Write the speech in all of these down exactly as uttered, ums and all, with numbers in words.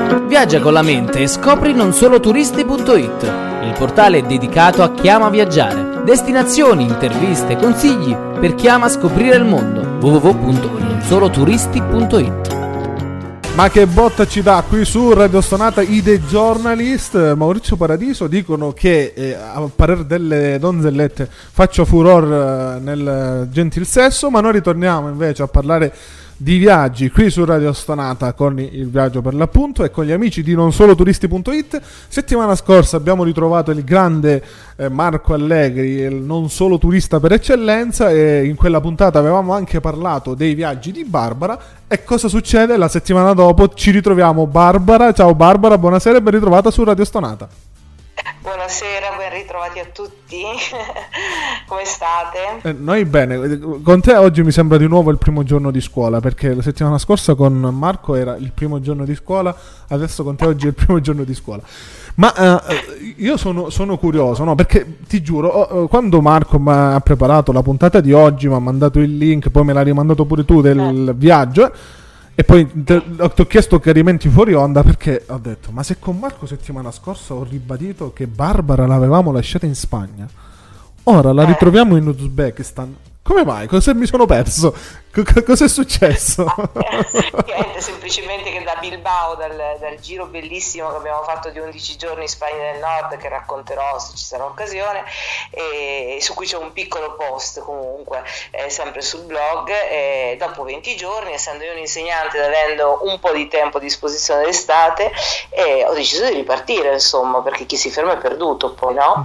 Viaggia con la mente e scopri non solo turisti punto it, il portale dedicato a chi ama viaggiare. Destinazioni, interviste, consigli per chi ama scoprire il mondo. w w w punto non solo turisti punto it. Ma che botta ci dà qui su Radio Stonata i The Journalist. Maurizio Paradiso dicono che eh, a parer delle donzellette faccio furor eh, nel gentil sesso, ma noi ritorniamo invece a parlare di viaggi qui su Radio Stonata con il viaggio per l'appunto e con gli amici di non solo turisti punto it. Settimana scorsa abbiamo ritrovato il grande eh, Marco Allegri, il non solo turista per eccellenza, e in quella puntata avevamo anche parlato dei viaggi di Barbara. E cosa succede? La settimana dopo ci ritroviamo Barbara. Ciao Barbara, buonasera e ben ritrovata su Radio Stonata. Buonasera, ben ritrovati a tutti. Come state? Eh, noi bene, con te oggi mi sembra di nuovo il primo giorno di scuola, perché la settimana scorsa con Marco era il primo giorno di scuola, adesso con te oggi è il primo giorno di scuola. Ma eh, io sono, sono curioso, no? Perché ti giuro, oh, quando Marco mi ha preparato la puntata di oggi, mi ha mandato il link, poi me l'ha rimandato pure tu del eh. viaggio, e poi ti ho chiesto chiarimenti fuori onda, perché ho detto, ma se con Marco settimana scorsa ho ribadito che Barbara l'avevamo lasciata in Spagna, ora la ritroviamo in Uzbekistan, come mai? Cosa mi sono perso? C- cosa è successo? Niente, semplicemente che da Bilbao, dal, dal giro bellissimo che abbiamo fatto di undici giorni in Spagna del Nord, che racconterò se ci sarà occasione, e su cui c'è un piccolo post comunque, eh, sempre sul blog, e dopo venti giorni, essendo io un insegnante ed avendo un po' di tempo a disposizione d'estate, eh, ho deciso di ripartire, insomma, perché chi si ferma è perduto poi, no?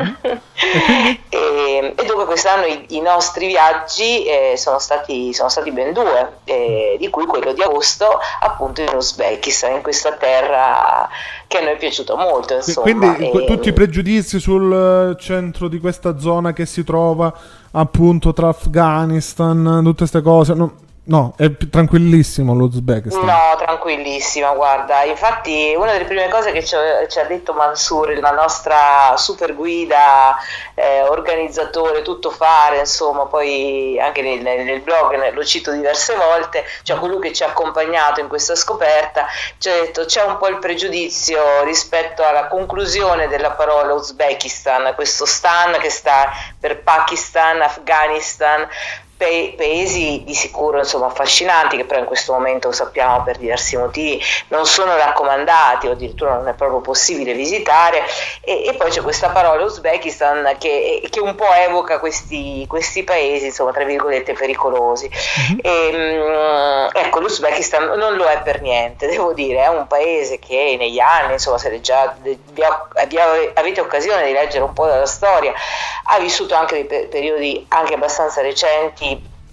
e, e dunque quest'anno i, i nostri viaggi eh, sono stati sono stati ben due, eh, di cui quello di agosto appunto in Uzbekistan, in questa terra che a noi è piaciuta molto, insomma. Quindi e... tutti i pregiudizi sul centro di questa zona che si trova appunto tra Afghanistan, tutte queste cose, no? No, è tranquillissimo l'Uzbekistan. No, tranquillissima, guarda. Infatti una delle prime cose che ci ha, ci ha detto Mansur, la nostra super guida, eh, organizzatore, tutto fare, insomma, poi anche nel, nel blog lo cito diverse volte, cioè colui che ci ha accompagnato in questa scoperta, ci ha detto c'è un po' il pregiudizio rispetto alla conclusione della parola Uzbekistan, questo stan che sta per Pakistan, Afghanistan, paesi di sicuro insomma affascinanti, che però in questo momento sappiamo per diversi motivi non sono raccomandati o addirittura non è proprio possibile visitare, e, e poi c'è questa parola Uzbekistan che, che un po' evoca questi, questi paesi insomma tra virgolette pericolosi. Mm-hmm. E, ecco, l'Uzbekistan non lo è per niente, devo dire, è un paese che negli anni, insomma, se già avete occasione di leggere un po' della storia, ha vissuto anche dei periodi anche abbastanza recenti,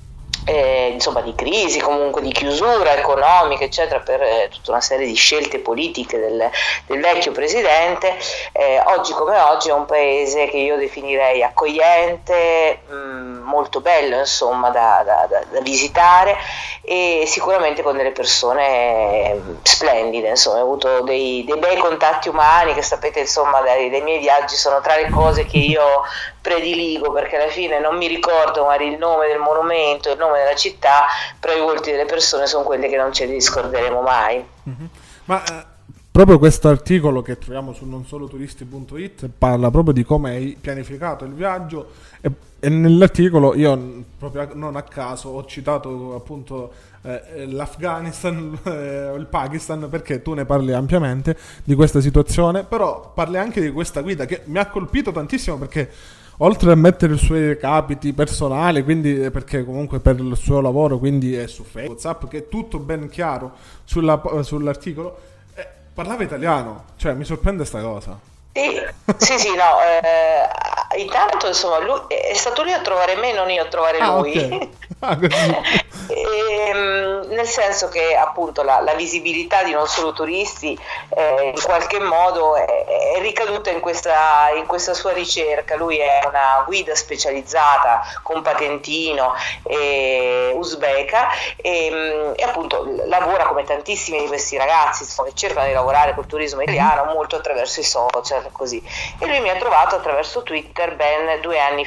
Eh, insomma di crisi, comunque di chiusura economica eccetera, per eh, tutta una serie di scelte politiche del, del vecchio presidente. Eh, oggi come oggi è un paese che io definirei accogliente, mh, molto bello insomma da, da, da, da visitare, e sicuramente con delle persone splendide, insomma ho avuto dei, dei bei contatti umani che sapete insomma dai, dai miei viaggi sono tra le cose che io prediligo, perché alla fine non mi ricordo magari il nome del monumento, il nome della città, però i volti delle persone sono quelli che non ce li scorderemo mai. Mm-hmm. Ma eh, proprio questo articolo che troviamo su non solo turisti punto it parla proprio di come hai pianificato il viaggio, e, e nell'articolo io proprio non a caso ho citato appunto eh, l'Afghanistan eh, o il Pakistan, perché tu ne parli ampiamente di questa situazione, però parli anche di questa guida che mi ha colpito tantissimo, perché oltre a mettere i suoi capiti personali, quindi perché comunque per il suo lavoro, quindi è su Facebook, WhatsApp, che è tutto ben chiaro sulla, sull'articolo, eh, parlava italiano, cioè mi sorprende sta cosa. Sì, sì, sì, no, eh, intanto insomma lui è stato lui a trovare me, non io a trovare ah, lui. Okay. Ah, così. e, nel senso che appunto la, la visibilità di non solo turisti eh, in qualche modo è, è ricaduta in questa, in questa sua ricerca. Lui è una guida specializzata con patentino eh, uzbeka e, e appunto lavora come tantissimi di questi ragazzi insomma, che cercano di lavorare col turismo italiano molto attraverso i social così, e lui mi ha trovato attraverso Twitter ben due anni fa.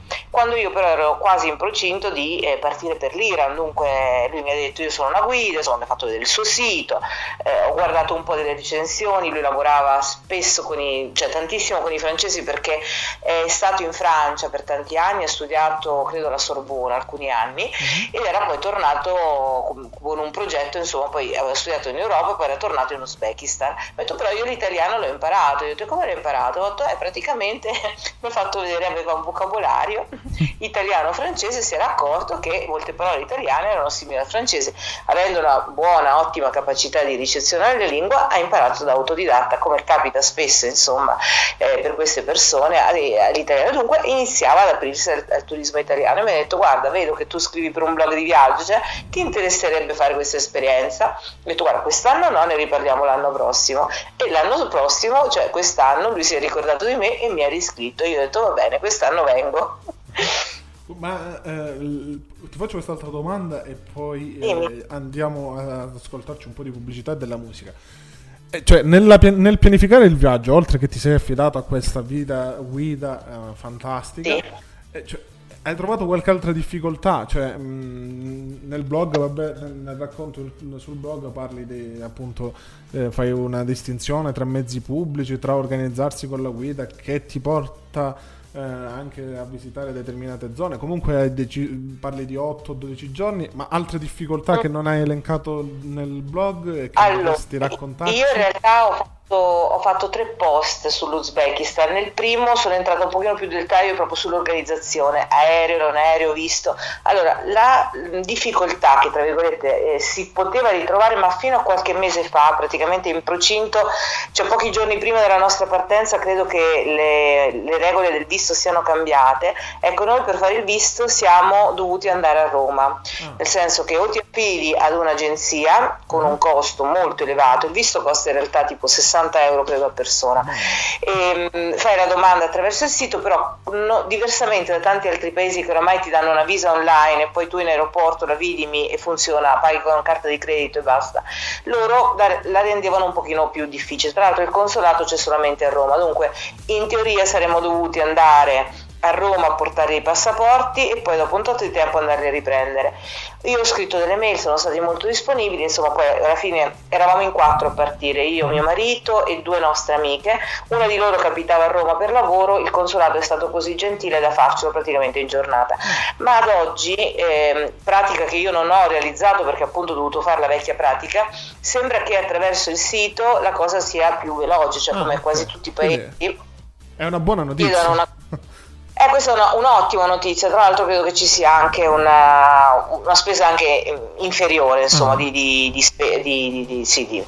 quando io però ero quasi in procinto di eh, partire per l'Iran. Dunque lui mi ha detto: io sono una guida, insomma, mi ha fatto vedere il suo sito, eh, ho guardato un po' delle recensioni. Lui lavorava spesso con i, cioè tantissimo con i francesi, perché è stato in Francia per tanti anni, ha studiato credo alla Sorbona alcuni anni, mm-hmm. ed era poi tornato con, con un progetto, insomma, poi aveva studiato in Europa, poi era tornato in Uzbekistan. Ho detto: però io l'italiano l'ho imparato. Io ho detto: come l'ho imparato? Ho detto: eh, praticamente mi ha fatto vedere, aveva un vocabolario italiano-francese, si era accorto che molte parole italiane erano simili al francese. Avendo una buona, ottima capacità di ricezionare la lingua, ha imparato da autodidatta, come capita spesso, insomma, eh, per queste persone all'italiano. Dunque iniziava ad aprirsi al, al turismo italiano, e mi ha detto: guarda, vedo che tu scrivi per un blog di viaggio, cioè, ti interesserebbe fare questa esperienza? Ho detto: guarda, quest'anno no, ne riparliamo l'anno prossimo. E l'anno prossimo, cioè quest'anno, lui si è ricordato di me e mi ha riscritto. Io ho detto: va bene, quest'anno vengo. Ma eh, ti faccio quest'altra domanda e poi eh, andiamo ad ascoltarci un po' di pubblicità e della musica. Eh, cioè, nella, nel pianificare il viaggio, oltre che ti sei affidato a questa vita guida eh, fantastica, sì. eh, cioè, hai trovato qualche altra difficoltà? Cioè, mh, nel blog, vabbè, nel, nel racconto sul blog parli di, appunto, eh, fai una distinzione tra mezzi pubblici, tra organizzarsi con la guida che ti porta Eh, anche a visitare determinate zone. Comunque dec- parli di otto dodici giorni, ma altre difficoltà che non hai elencato nel blog e che allora, dovresti raccontarci? Io in realtà ho fatto, ho fatto tre post sull'Uzbekistan. Nel primo sono entrata un pochino più nel dettaglio proprio sull'organizzazione, aereo, non aereo, visto. Allora, la difficoltà che, tra virgolette, eh, si poteva ritrovare, ma fino a qualche mese fa, praticamente in procinto, cioè pochi giorni prima della nostra partenza, credo che le, le regole del visto siano cambiate. Ecco, noi per fare il visto siamo dovuti andare a Roma, ah. nel senso che o ti affidi ad un'agenzia con un costo molto elevato, il visto costa in realtà tipo sessanta euro credo a persona, e mh, fai la domanda attraverso il sito, però no, diversamente da tanti altri paesi che oramai ti danno una visa online e poi tu in aeroporto la vidimi e funziona, paghi con carta di credito e basta, loro la, la rendevano un pochino più difficile. Tra l'altro il consolato c'è solamente a Roma, dunque in teoria saremmo dovuti andare a Roma a portare i passaporti e poi dopo un tot di tempo andarli a riprendere. Io ho scritto delle mail, sono stati molto disponibili, insomma poi alla fine eravamo in quattro a partire, io, mio marito e due nostre amiche. Una di loro capitava a Roma per lavoro, il consolato è stato così gentile da farcelo praticamente in giornata, ma ad oggi, eh, pratica che io non ho realizzato perché appunto ho dovuto fare la vecchia pratica, sembra che attraverso il sito la cosa sia più veloce, cioè come ah, quasi tutti i paesi. È una buona notizia. Una... Eh, questa è una, un'ottima notizia. Tra l'altro credo che ci sia anche una, una spesa anche inferiore, insomma, uh-huh. di, di, di, spe, di, di, di, sì, di.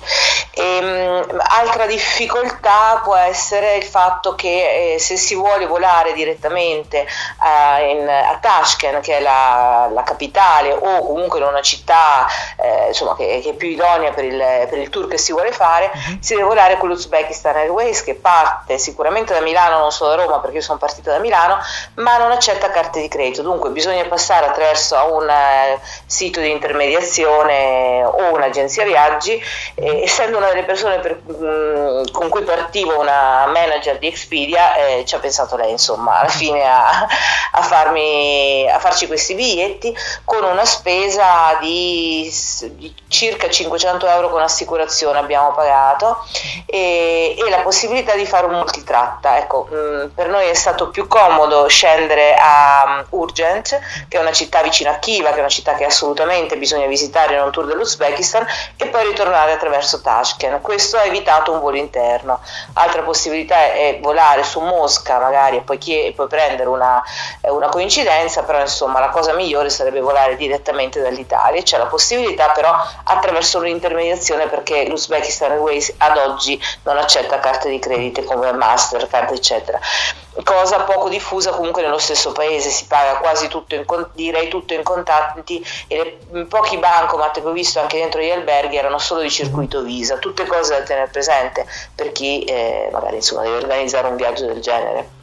E, um, altra difficoltà può essere il fatto che eh, se si vuole volare direttamente uh, in, a Tashkent, che è la, la capitale, o comunque in una città eh, insomma, che, che è più idonea per il, per il tour che si vuole fare, uh-huh. si deve volare con l'Uzbekistan Airways, che parte sicuramente da Milano, non solo da Roma, perché io sono partita da Milano, ma non accetta carte di credito, dunque bisogna passare attraverso un eh, sito di intermediazione o un'agenzia viaggi. Eh, essendo una delle persone per, mh, con cui partivo, una manager di Expedia, eh, ci ha pensato lei, insomma, alla fine a, a farmi a farci questi biglietti con una spesa di, di circa cinquecento euro con assicurazione abbiamo pagato, e, e la possibilità di fare un multitratta. Ecco, mh, per noi è stato più comodo scendere a um, Urgent, che è una città vicino a Khiva, che è una città che assolutamente bisogna visitare in un tour dell'Uzbekistan, e poi ritornare attraverso Tashkent. Questo ha evitato un volo interno. Altra possibilità è volare su Mosca magari e poi, chie- e poi prendere una, una coincidenza, però insomma la cosa migliore sarebbe volare direttamente dall'Italia. C'è la possibilità però attraverso un'intermediazione, perché l'Uzbekistan Airways ad oggi non accetta carte di credito come Mastercard eccetera, cosa poco diffusa comunque nello stesso paese. Si paga quasi tutto in, direi tutto in contanti, e le pochi bancomat che ho visto anche dentro gli alberghi erano solo di circuito Visa, tutte cose da tenere presente per chi eh, magari insomma deve organizzare un viaggio del genere.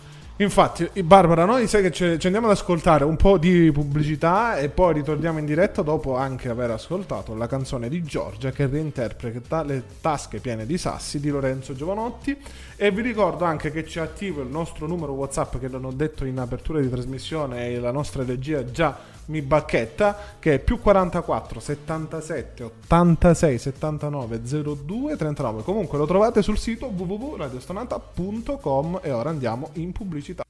Infatti, Barbara, noi sai che ci ci andiamo ad ascoltare un po' di pubblicità e poi ritorniamo in diretta dopo anche aver ascoltato la canzone di Giorgia che reinterpreta Le tasche piene di sassi di Lorenzo Giovanotti. E vi ricordo anche che c'è attivo il nostro numero WhatsApp, che l'hanno detto in apertura di trasmissione e la nostra regia già mi bacchetta, che è più quarantaquattro settantasette ottantasei settantanove zero due trentanove. Comunque lo trovate sul sito w w w punto radiostonata punto com. E ora andiamo in pubblicità.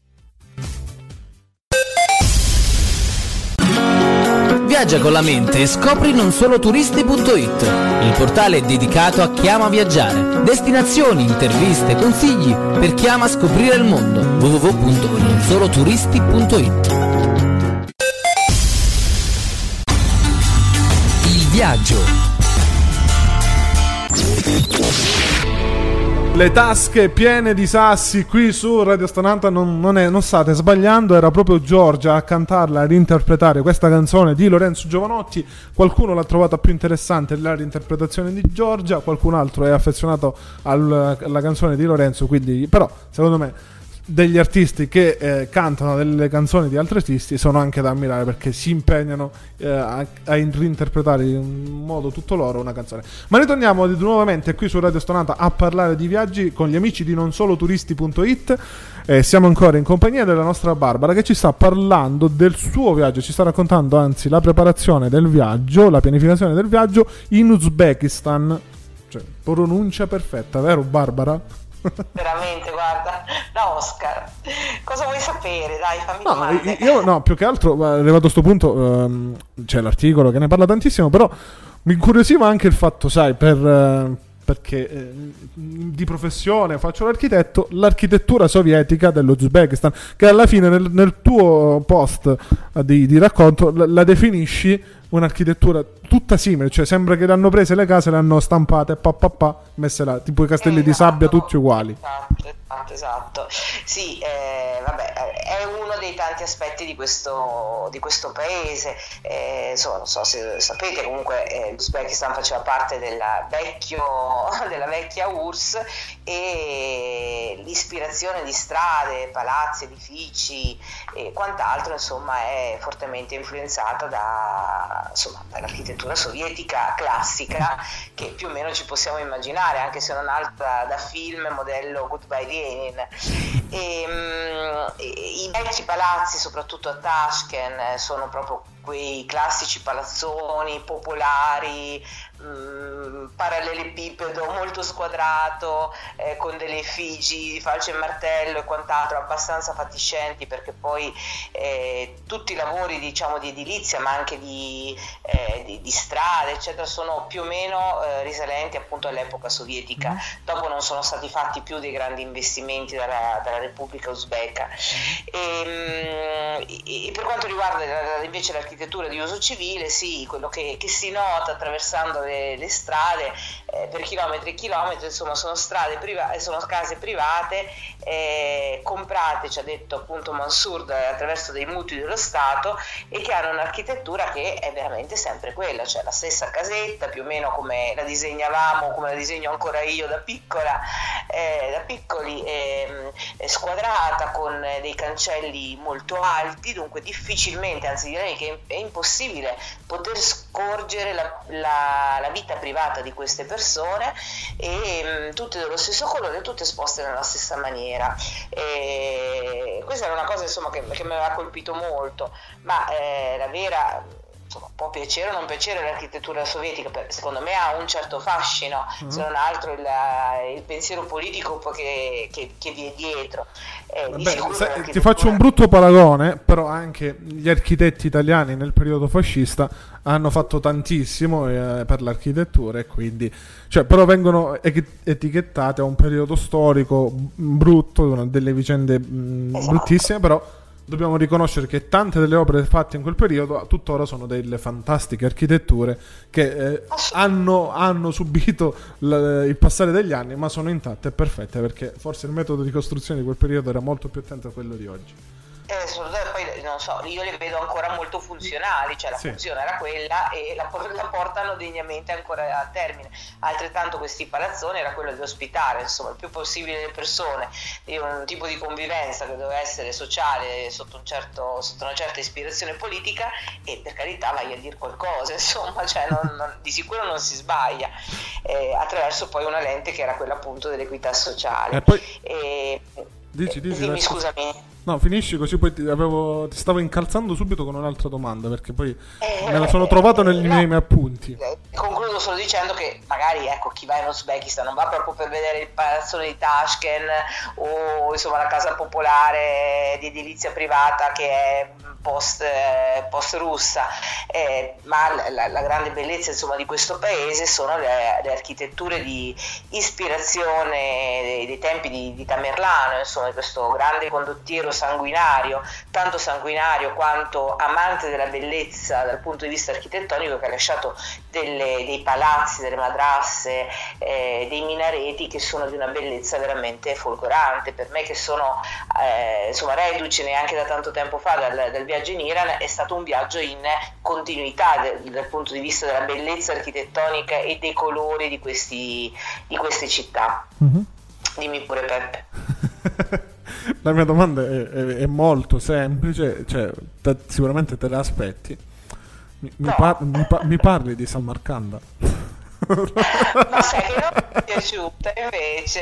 Viaggia con la mente e scopri non solo turisti punto it, il portale dedicato a chi ama viaggiare. Destinazioni, interviste, consigli per chi ama scoprire il mondo. w w w punto non solo turisti punto it. Il viaggio. Le tasche piene di sassi qui su Radio Stonata, non, non, è, non state sbagliando, era proprio Giorgia a cantarla, ad interpretare questa canzone di Lorenzo Giovanotti. Qualcuno l'ha trovata più interessante la reinterpretazione di Giorgia, qualcun altro è affezionato al, alla canzone di Lorenzo, quindi però secondo me degli artisti che eh, cantano delle canzoni di altri artisti sono anche da ammirare, perché si impegnano eh, a, a reinterpretare in modo tutto loro una canzone. Ma ritorniamo di, nuovamente qui su Radio Stonata a parlare di viaggi con gli amici di non solo turisti punto it. Eh, siamo ancora in compagnia della nostra Barbara, che ci sta parlando del suo viaggio, ci sta raccontando anzi la preparazione del viaggio, la pianificazione del viaggio in Uzbekistan. Cioè, pronuncia perfetta, vero Barbara? Veramente, guarda, no Oscar, cosa vuoi sapere? Dai, fammi No, domande. io no, più che altro, arrivato a questo punto, ehm, c'è l'articolo che ne parla tantissimo, però mi incuriosiva anche il fatto, sai, per, eh, perché eh, di professione faccio l'architetto, l'architettura sovietica dell'Uzbekistan, che alla fine nel, nel tuo post di, di racconto la, la definisci un'architettura tutta simile, cioè sembra che le hanno prese le case, le hanno stampate, pa, pa, pa, messe là, tipo i castelli Esatto, di sabbia tutti uguali. Esatto, esatto, esatto. Sì, eh, vabbè, è uno dei tanti aspetti di questo, di questo paese. Eh, insomma, non so se sapete, comunque eh, l'Uzbekistan faceva parte della, vecchio, della vecchia U R S S, e l'ispirazione di strade, palazzi, edifici e quant'altro, insomma, è fortemente influenzata da, insomma, dall'architettura sovietica classica, che più o meno ci possiamo immaginare, anche se non altra da film modello Goodbye Lenin. E, um, i vecchi palazzi, soprattutto a Tashkent, sono proprio quei classici palazzoni popolari, mh, parallelepipedo molto squadrato, eh, con delle effigi, falce e martello e quant'altro, abbastanza fatiscenti, perché poi eh, tutti i lavori, diciamo, di edilizia, ma anche di, eh, di, di strade eccetera, sono più o meno eh, risalenti appunto all'epoca sovietica. Mm. Dopo non sono stati fatti più dei grandi investimenti dalla, dalla Repubblica Uzbeka. E, e per quanto riguarda invece l'architettura di uso civile, sì, quello che, che si nota attraversando le, le strade eh, per chilometri e chilometri, insomma, sono strade private, sono case private eh, comprate, ci ha detto appunto Mansour, attraverso dei mutui dello Stato, e che hanno un'architettura che è veramente sempre quella, cioè la stessa casetta più o meno come la disegnavamo, come la disegno ancora io da piccola, eh, da piccoli, eh, squadrata, con dei cancelli molto alti, dunque difficilmente, anzi direi che è impossibile poter scorgere la, la, la vita privata di queste persone, e mh, tutte dello stesso colore, tutte esposte nella stessa maniera. E questa era una cosa, insomma, che, che mi aveva colpito molto, ma eh, la vera, insomma, può piacere o non piacere l'architettura sovietica, per, secondo me ha un certo fascino, mm-hmm. se non altro il, il pensiero politico che, che, che vi è dietro. Eh, Vabbè, se, ti faccio un brutto paragone, però anche gli architetti italiani nel periodo fascista hanno fatto tantissimo eh, per l'architettura, e quindi, cioè, però vengono etichettate a un periodo storico brutto, delle vicende mh, esatto. bruttissime, però dobbiamo riconoscere che tante delle opere fatte in quel periodo tuttora sono delle fantastiche architetture che eh, hanno, hanno subito l- il passare degli anni, ma sono intatte e perfette, perché forse il metodo di costruzione di quel periodo era molto più attento a quello di oggi. Eh, poi no, non so, io le vedo ancora molto funzionali, cioè la sì. funzione era quella e la, la portano degnamente ancora a termine. Altrettanto questi palazzoni era quello di ospitare insomma il più possibile le persone di un tipo di convivenza che doveva essere sociale sotto, un certo, sotto una certa ispirazione politica, e per carità vai a dire qualcosa, insomma, cioè non, non, di sicuro non si sbaglia, eh, attraverso poi una lente che era quella appunto dell'equità sociale. E poi... E, dici, dici, dimmi, dai, scusami. No, finisci così poi ti, avevo, ti stavo incalzando subito con un'altra domanda, perché poi eh, me la sono trovato negli no, miei appunti. Concludo solo dicendo che magari ecco chi va in Uzbekistan non va proprio per vedere il palazzone di Tashkent o insomma la casa popolare di edilizia privata che è post, eh, post russa, eh, ma la, la grande bellezza insomma di questo paese sono le, le architetture di ispirazione dei, dei tempi di, di Tamerlano, insomma di questo grande condottiero sanguinario, tanto sanguinario quanto amante della bellezza dal punto di vista architettonico, che ha lasciato delle, dei palazzi, delle madrasse, eh, dei minareti che sono di una bellezza veramente folgorante. Per me che sono eh, insomma reduce neanche da tanto tempo fa dal, dal viaggio in Iran, è stato un viaggio in continuità de, dal punto di vista della bellezza architettonica e dei colori di, questi, di queste città. Mm-hmm. Dimmi pure Peppe. La mia domanda è, è, è molto semplice, cioè te, sicuramente te la aspetti. Mi, no. mi, par- mi, pa- mi parli di Samarcanda? Ma sai che non mi è piaciuta invece?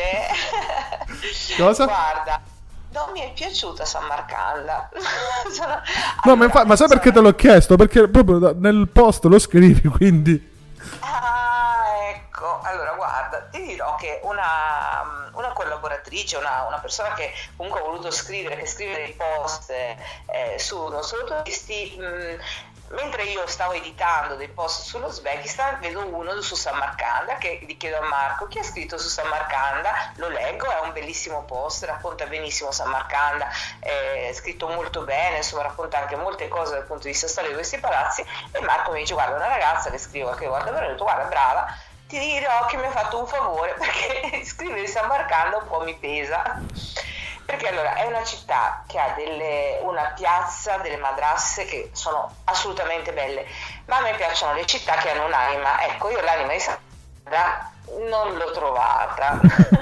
Cosa? Guarda, non mi è piaciuta Samarcanda. sono... No, allora, ma, infa- ma sai sono... perché te l'ho chiesto? Perché proprio da- nel post lo scrivi, quindi... Ah, ecco, allora guarda, ti dirò che una, una collaboratrice, una, una persona che comunque ha voluto scrivere, che scrive dei post eh, su non solo turisti, mh, mentre io stavo editando dei post sull'Uzbekistan, vedo uno su Samarcanda, che gli chiedo a Marco chi ha scritto su Samarcanda, lo leggo, è un bellissimo post, racconta benissimo Samarcanda, è scritto molto bene, insomma racconta anche molte cose dal punto di vista storico di questi palazzi, e Marco mi dice guarda, una ragazza che scrive, che guarda, ho detto guarda brava, ti dirò che mi ha fatto un favore perché scrivere Samarcanda un po' mi pesa. Perché allora è una città che ha delle, una piazza, delle madrasse che sono assolutamente belle, ma a me piacciono le città che hanno un'anima. Ecco, io l'anima di Samarcanda non l'ho trovata.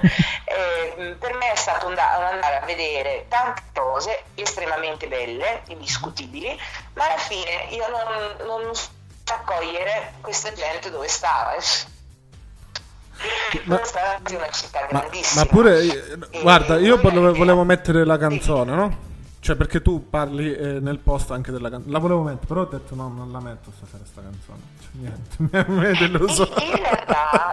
eh, per me è stato un, da- un andare a vedere tante cose estremamente belle, indiscutibili, ma alla fine io non, non so accogliere questa gente dove stava. Ma, è una città grandissima. Ma, ma pure e, guarda, io volevo, volevo mettere la canzone, no? Cioè perché tu parli eh, nel post anche della canzone. La volevo mettere, però ho detto no, non la metto stasera sta canzone. Cioè, niente, mi è deluso. In realtà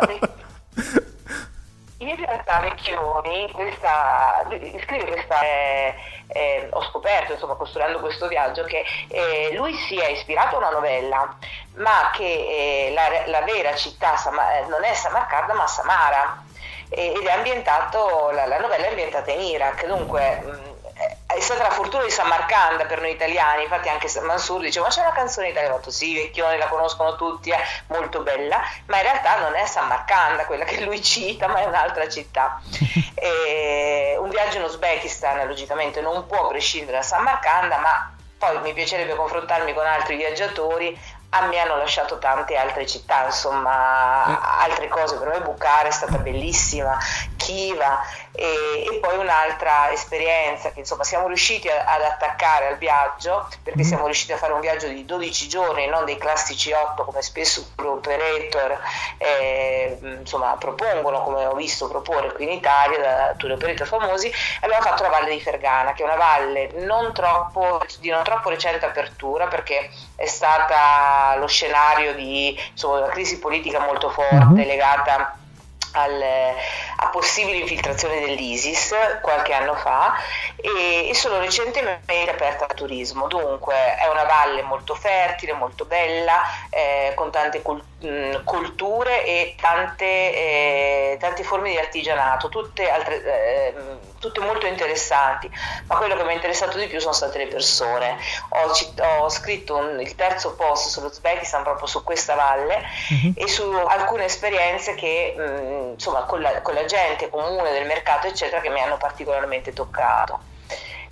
in realtà Vecchioni questa, scrive questa eh, eh, ho scoperto insomma costruendo questo viaggio che eh, lui si è ispirato a una novella, ma che eh, la, la vera città Sama, eh, non è Samarcanda ma Samara, eh, ed è ambientato la, la novella è ambientata in Iraq, dunque mh, è stata la fortuna di Samarcanda per noi italiani. Infatti anche Mansur dice ma c'è una canzone italiana, ho detto sì, Vecchioni la conoscono tutti, è molto bella, ma in realtà non è Samarcanda quella che lui cita, ma è un'altra città. E un viaggio in Uzbekistan logicamente non può prescindere da Samarcanda, ma poi mi piacerebbe confrontarmi con altri viaggiatori. A me hanno lasciato tante altre città, insomma, altre cose. Per me Bukhara è stata bellissima, Khiva, e, e poi un'altra esperienza che insomma siamo riusciti a, ad attaccare al viaggio, perché siamo riusciti a fare un viaggio di dodici giorni, non dei classici otto come spesso gli operator eh, insomma propongono, come ho visto proporre qui in Italia da tour operator famosi. Abbiamo fatto la Valle di Fergana, che è una valle non troppo, di non troppo recente apertura, perché è stata lo scenario di insomma, una crisi politica molto forte uh-huh. legata al, a possibili infiltrazioni dell'ISIS qualche anno fa, e, e solo recentemente aperta al turismo. Dunque è una valle molto fertile, molto bella, eh, con tante cult- mh, culture e tante, eh, tante forme di artigianato, tutte, altre, eh, tutte molto interessanti, ma quello che mi ha interessato di più sono state le persone. Ho, citt- ho scritto un, il terzo post sull'Uzbekistan proprio su questa valle uh-huh. e su alcune esperienze che mh, insomma con la, con la gente comune del mercato eccetera, che mi hanno particolarmente toccato.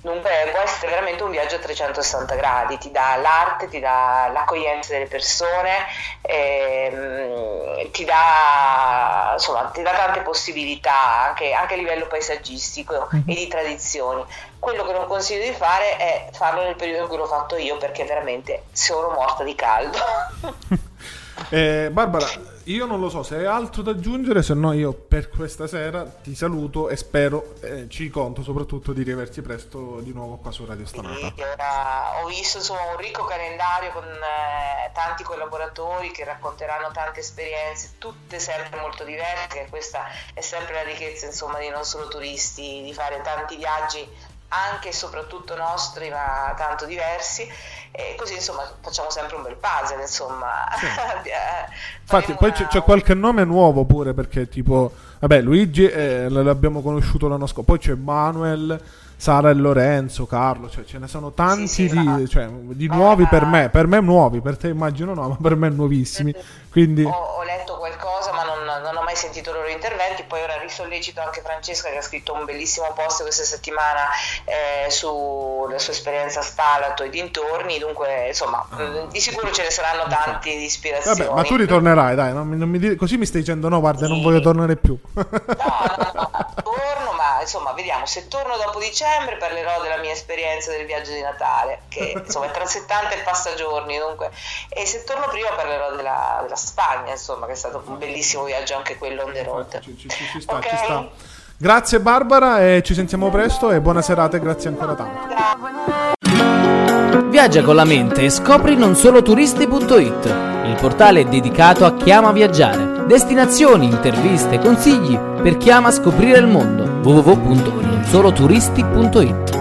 Dunque può essere veramente un viaggio a trecentosessanta gradi, ti dà l'arte, ti dà l'accoglienza delle persone, ehm, ti dà insomma ti dà tante possibilità anche, anche a livello paesaggistico mm-hmm. e di tradizioni. Quello che non consiglio di fare è farlo nel periodo in cui l'ho fatto io, perché veramente sono morta di caldo. Eh, Barbara, io non lo so se hai altro da aggiungere, se no io per questa sera ti saluto e spero, eh, ci conto soprattutto di rivederci presto di nuovo qua su Radio Stonata. Sì, ora ho visto insomma un ricco calendario con eh, tanti collaboratori che racconteranno tante esperienze, tutte sempre molto diverse, che questa è sempre la ricchezza insomma di non solo turisti, di fare tanti viaggi anche e soprattutto nostri, ma tanto diversi, e così insomma facciamo sempre un bel puzzle, insomma. Sì. Infatti poi una... c'è qualche nome nuovo pure, perché tipo vabbè Luigi eh, l'abbiamo conosciuto l'anno scorso, poi c'è Manuel, Sara e Lorenzo, Carlo, cioè ce ne sono tanti sì, sì, di, ma... cioè, di nuovi ah, per me, per me nuovi, per te immagino no, ma per me nuovissimi. Quindi ho, ho letto qualcosa ma non, non ho mai sentito i loro interventi. Poi ora risollecito anche Francesca, che ha scritto un bellissimo post questa settimana eh, sulla sua esperienza a Stalato e dintorni, dunque insomma di sicuro ce ne saranno tanti di ispirazioni. Vabbè, ma tu ritornerai, dai, non mi, non mi dire, così mi stai dicendo no, guarda, sì. non voglio tornare più. No, no, no, torno, ma insomma vediamo, se torno dopo dicembre parlerò della mia esperienza del viaggio di Natale, che insomma è tra settanta e passagiorni, dunque, e se torno prima parlerò della, della Spagna, insomma, che è stato un bellissimo viaggio anche quello on the road. Ci, ci, ci, ci sta, okay. ci sta. Grazie Barbara e ci sentiamo presto e buona serata e grazie ancora tanto. Viaggia con la mente e scopri non solo turisti punto it, il portale dedicato a chi ama viaggiare. Destinazioni, interviste, consigli per chi ama scoprire il mondo. w w w punto non solo turisti punto it